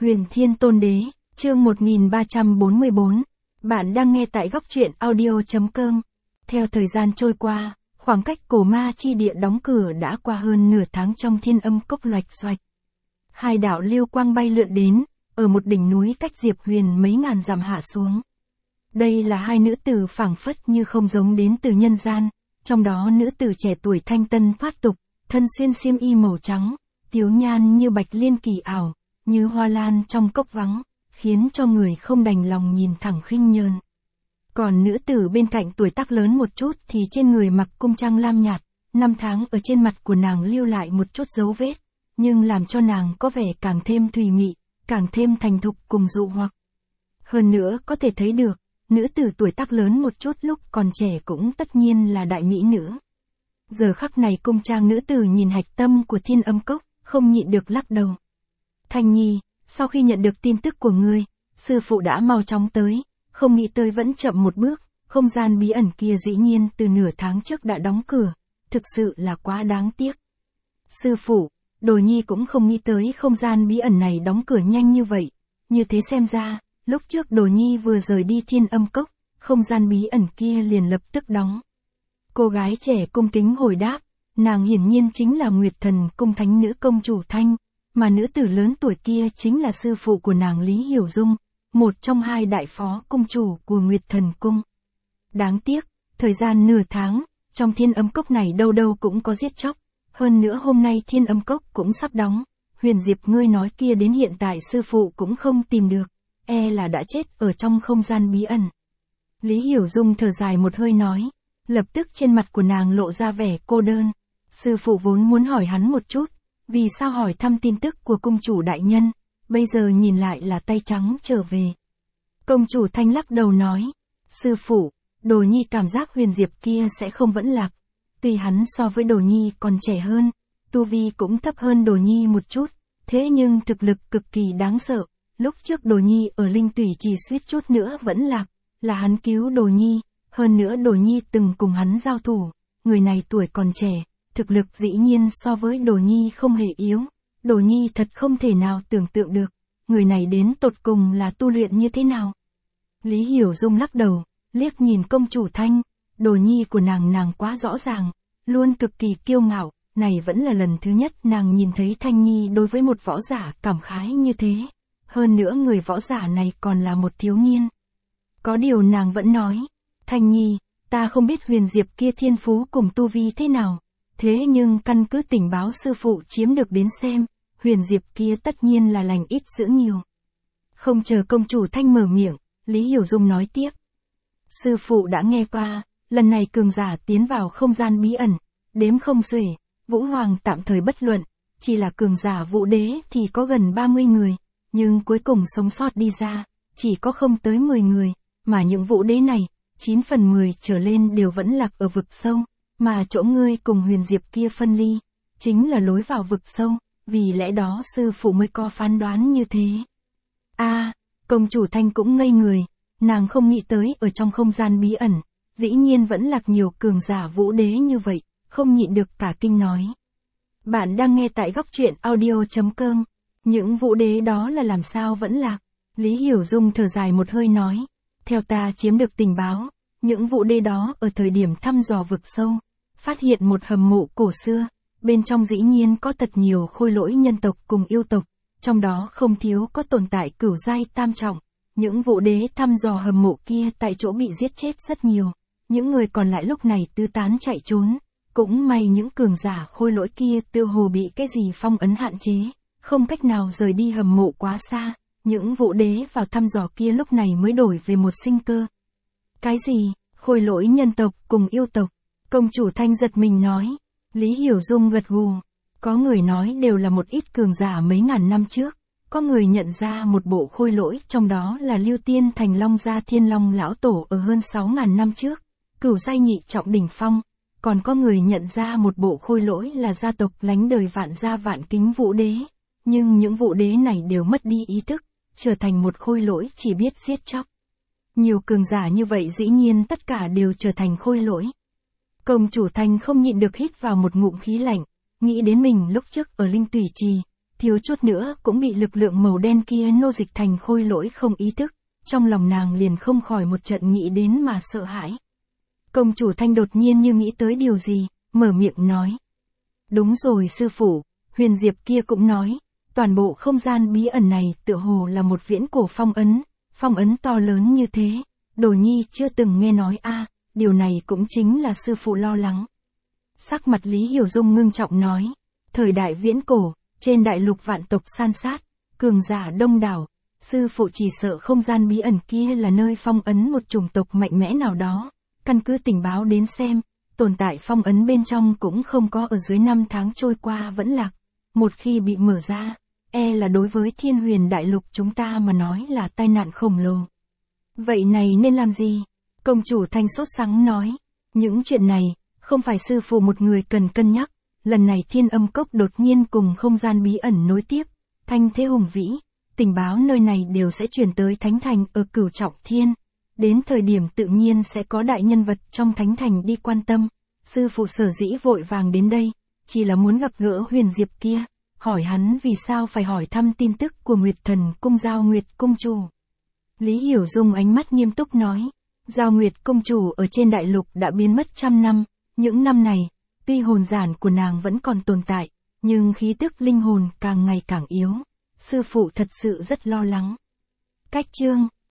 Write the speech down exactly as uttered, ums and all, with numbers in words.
Huyền Thiên Tôn Đế, chương một nghìn ba trăm bốn mươi bốn. Bạn đang nghe tại góc truyện audio.com. Theo thời gian trôi qua, khoảng cách cổ ma chi địa đóng cửa đã qua hơn nửa tháng trong thiên âm cốc loạch xoạch. Hai đạo lưu quang bay lượn đến, ở một đỉnh núi cách Diệp Huyền mấy ngàn dặm hạ xuống. Đây là hai nữ tử phảng phất như không giống đến từ nhân gian, trong đó nữ tử trẻ tuổi thanh tân thoát tục, thân xuyên xiêm y màu trắng, tiếu nhan như bạch liên kỳ ảo, như hoa lan trong cốc vắng, khiến cho người không đành lòng nhìn thẳng khinh nhờn. Còn nữ tử bên cạnh tuổi tác lớn một chút thì trên người mặc cung trang lam nhạt, năm tháng ở trên mặt của nàng lưu lại một chút dấu vết, nhưng làm cho nàng có vẻ càng thêm thùy mị, càng thêm thành thục cùng dụ hoặc. Hơn nữa có thể thấy được, nữ tử tuổi tác lớn một chút lúc còn trẻ cũng tất nhiên là đại mỹ nữ. Giờ khắc này cung trang nữ tử nhìn hạch tâm của thiên âm cốc, không nhịn được lắc đầu. Thanh Nhi, sau khi nhận được tin tức của ngươi, sư phụ đã mau chóng tới, không nghĩ tới vẫn chậm một bước, không gian bí ẩn kia dĩ nhiên từ nửa tháng trước đã đóng cửa, thực sự là quá đáng tiếc. Sư phụ, Đồ Nhi cũng không nghĩ tới không gian bí ẩn này đóng cửa nhanh như vậy, như thế xem ra, lúc trước Đồ Nhi vừa rời đi thiên âm cốc, không gian bí ẩn kia liền lập tức đóng. Cô gái trẻ cung kính hồi đáp, nàng hiển nhiên chính là Nguyệt Thần Cung thánh nữ công chủ Thanh, mà nữ tử lớn tuổi kia chính là sư phụ của nàng Lý Hiểu Dung, một trong hai đại phó cung chủ của Nguyệt Thần Cung. Đáng tiếc, thời gian nửa tháng, trong thiên âm cốc này đâu đâu cũng có giết chóc, hơn nữa hôm nay thiên âm cốc cũng sắp đóng, Huyền Diệp ngươi nói kia đến hiện tại sư phụ cũng không tìm được, e là đã chết ở trong không gian bí ẩn. Lý Hiểu Dung thở dài một hơi nói, lập tức trên mặt của nàng lộ ra vẻ cô đơn. Sư phụ vốn muốn hỏi hắn một chút, vì sao hỏi thăm tin tức của cung chủ đại nhân, bây giờ nhìn lại là tay trắng trở về. Công chủ Thanh lắc đầu nói, sư phụ, Đồ Nhi cảm giác Huyền Diệp kia sẽ không vẫn lạc, tuy hắn so với Đồ Nhi còn trẻ hơn, tu vi cũng thấp hơn Đồ Nhi một chút, thế nhưng thực lực cực kỳ đáng sợ, lúc trước Đồ Nhi ở Linh Tủy chỉ suýt chút nữa vẫn lạc, là hắn cứu Đồ Nhi, hơn nữa Đồ Nhi từng cùng hắn giao thủ, người này tuổi còn trẻ, thực lực dĩ nhiên so với Đồ Nhi không hề yếu, Đồ Nhi thật không thể nào tưởng tượng được, người này đến tột cùng là tu luyện như thế nào. Lý Hiểu Dung lắc đầu, liếc nhìn công chủ Thanh, Đồ Nhi của nàng nàng quá rõ ràng, luôn cực kỳ kiêu ngạo, này vẫn là lần thứ nhất nàng nhìn thấy Thanh Nhi đối với một võ giả cảm khái như thế, hơn nữa người võ giả này còn là một thiếu niên. Có điều nàng vẫn nói, Thanh Nhi, ta không biết Huyền Diệp kia thiên phú cùng tu vi thế nào, thế nhưng căn cứ tình báo sư phụ chiếm được đến xem, Huyền Diệp kia tất nhiên là lành ít dữ nhiều. Không chờ công chủ Thanh mở miệng, Lý Hiểu Dung nói tiếp. Sư phụ đã nghe qua, lần này cường giả tiến vào không gian bí ẩn, đếm không xuể, Vũ Hoàng tạm thời bất luận, chỉ là cường giả Vũ Đế thì có gần ba mươi người, nhưng cuối cùng sống sót đi ra, chỉ có không tới mười người, mà những Vũ Đế này, chín phần mười trở lên đều vẫn lạc ở vực sâu, mà chỗ ngươi cùng Huyền Diệp kia phân ly, chính là lối vào vực sâu, vì lẽ đó sư phụ mới có phán đoán như thế. A, à, công chủ Thanh cũng ngây người, nàng không nghĩ tới ở trong không gian bí ẩn, dĩ nhiên vẫn lạc nhiều cường giả Vũ Đế như vậy, không nhịn được cả kinh nói. Bạn đang nghe tại góc truyện audio.com, những Vũ Đế đó là làm sao vẫn lạc? Lý Hiểu Dung thở dài một hơi nói, theo ta chiếm được tình báo, những Vũ Đế đó ở thời điểm thăm dò vực sâu, phát hiện một hầm mộ cổ xưa, bên trong dĩ nhiên có thật nhiều khôi lỗi nhân tộc cùng yêu tộc, trong đó không thiếu có tồn tại cửu giai tam trọng. Những Vũ Đế thăm dò hầm mộ kia tại chỗ bị giết chết rất nhiều, những người còn lại lúc này tứ tán chạy trốn, cũng may những cường giả khôi lỗi kia tựa hồ bị cái gì phong ấn hạn chế, không cách nào rời đi hầm mộ quá xa, những Vũ Đế vào thăm dò kia lúc này mới đổi về một sinh cơ. Cái gì, khôi lỗi nhân tộc cùng yêu tộc? Công chủ Thanh giật mình nói. Lý Hiểu Dung gật gù, có người nói đều là một ít cường giả mấy ngàn năm trước, có người nhận ra một bộ khôi lỗi trong đó là Lưu Tiên Thành Long Gia Thiên Long Lão Tổ ở hơn sáu ngàn năm trước, cửu giai nhị trọng đỉnh phong, còn có người nhận ra một bộ khôi lỗi là gia tộc lánh đời Vạn Gia Vạn Kính Vũ Đế, nhưng những Vũ Đế này đều mất đi ý thức, trở thành một khôi lỗi chỉ biết giết chóc. Nhiều cường giả như vậy dĩ nhiên tất cả đều trở thành khôi lỗi. Công chủ Thanh không nhịn được hít vào một ngụm khí lạnh, nghĩ đến mình lúc trước ở Linh Tủy Trì, thiếu chút nữa cũng bị lực lượng màu đen kia nô dịch thành khôi lỗi không ý thức, trong lòng nàng liền không khỏi một trận nghĩ đến mà sợ hãi. Công chủ Thanh đột nhiên như nghĩ tới điều gì, mở miệng nói. Đúng rồi sư phụ, Huyền Diệp kia cũng nói, toàn bộ không gian bí ẩn này tựa hồ là một viễn cổ phong ấn, phong ấn to lớn như thế, Đồ Nhi chưa từng nghe nói a, điều này cũng chính là sư phụ lo lắng. Sắc mặt Lý Hiểu Dung ngưng trọng nói, thời đại viễn cổ, trên đại lục vạn tộc san sát, cường giả đông đảo, sư phụ chỉ sợ không gian bí ẩn kia là nơi phong ấn một chủng tộc mạnh mẽ nào đó, căn cứ tình báo đến xem, tồn tại phong ấn bên trong cũng không có ở dưới năm tháng trôi qua vẫn lạc, một khi bị mở ra, e là đối với Thiên Huyền đại lục chúng ta mà nói là tai nạn khổng lồ. Vậy này nên làm gì? Công chủ Thanh sốt sắng nói, những chuyện này, không phải sư phụ một người cần cân nhắc, lần này Thiên Âm Cốc đột nhiên cùng không gian bí ẩn nối tiếp, thanh thế hùng vĩ, tình báo nơi này đều sẽ truyền tới Thánh Thành ở Cửu Trọng Thiên, đến thời điểm tự nhiên sẽ có đại nhân vật trong Thánh Thành đi quan tâm, sư phụ sở dĩ vội vàng đến đây, chỉ là muốn gặp gỡ Huyền Diệp kia, hỏi hắn vì sao phải hỏi thăm tin tức của Nguyệt Thần Cung Giao Nguyệt Cung Chủ. Lý Hiểu Dung ánh mắt nghiêm túc nói, Giao Nguyệt Cung Chủ ở trên đại lục đã biến mất trăm năm, những năm này, tuy hồn giản của nàng vẫn còn tồn tại, nhưng khí tức linh hồn càng ngày càng yếu, sư phụ thật sự rất lo lắng. Cách chương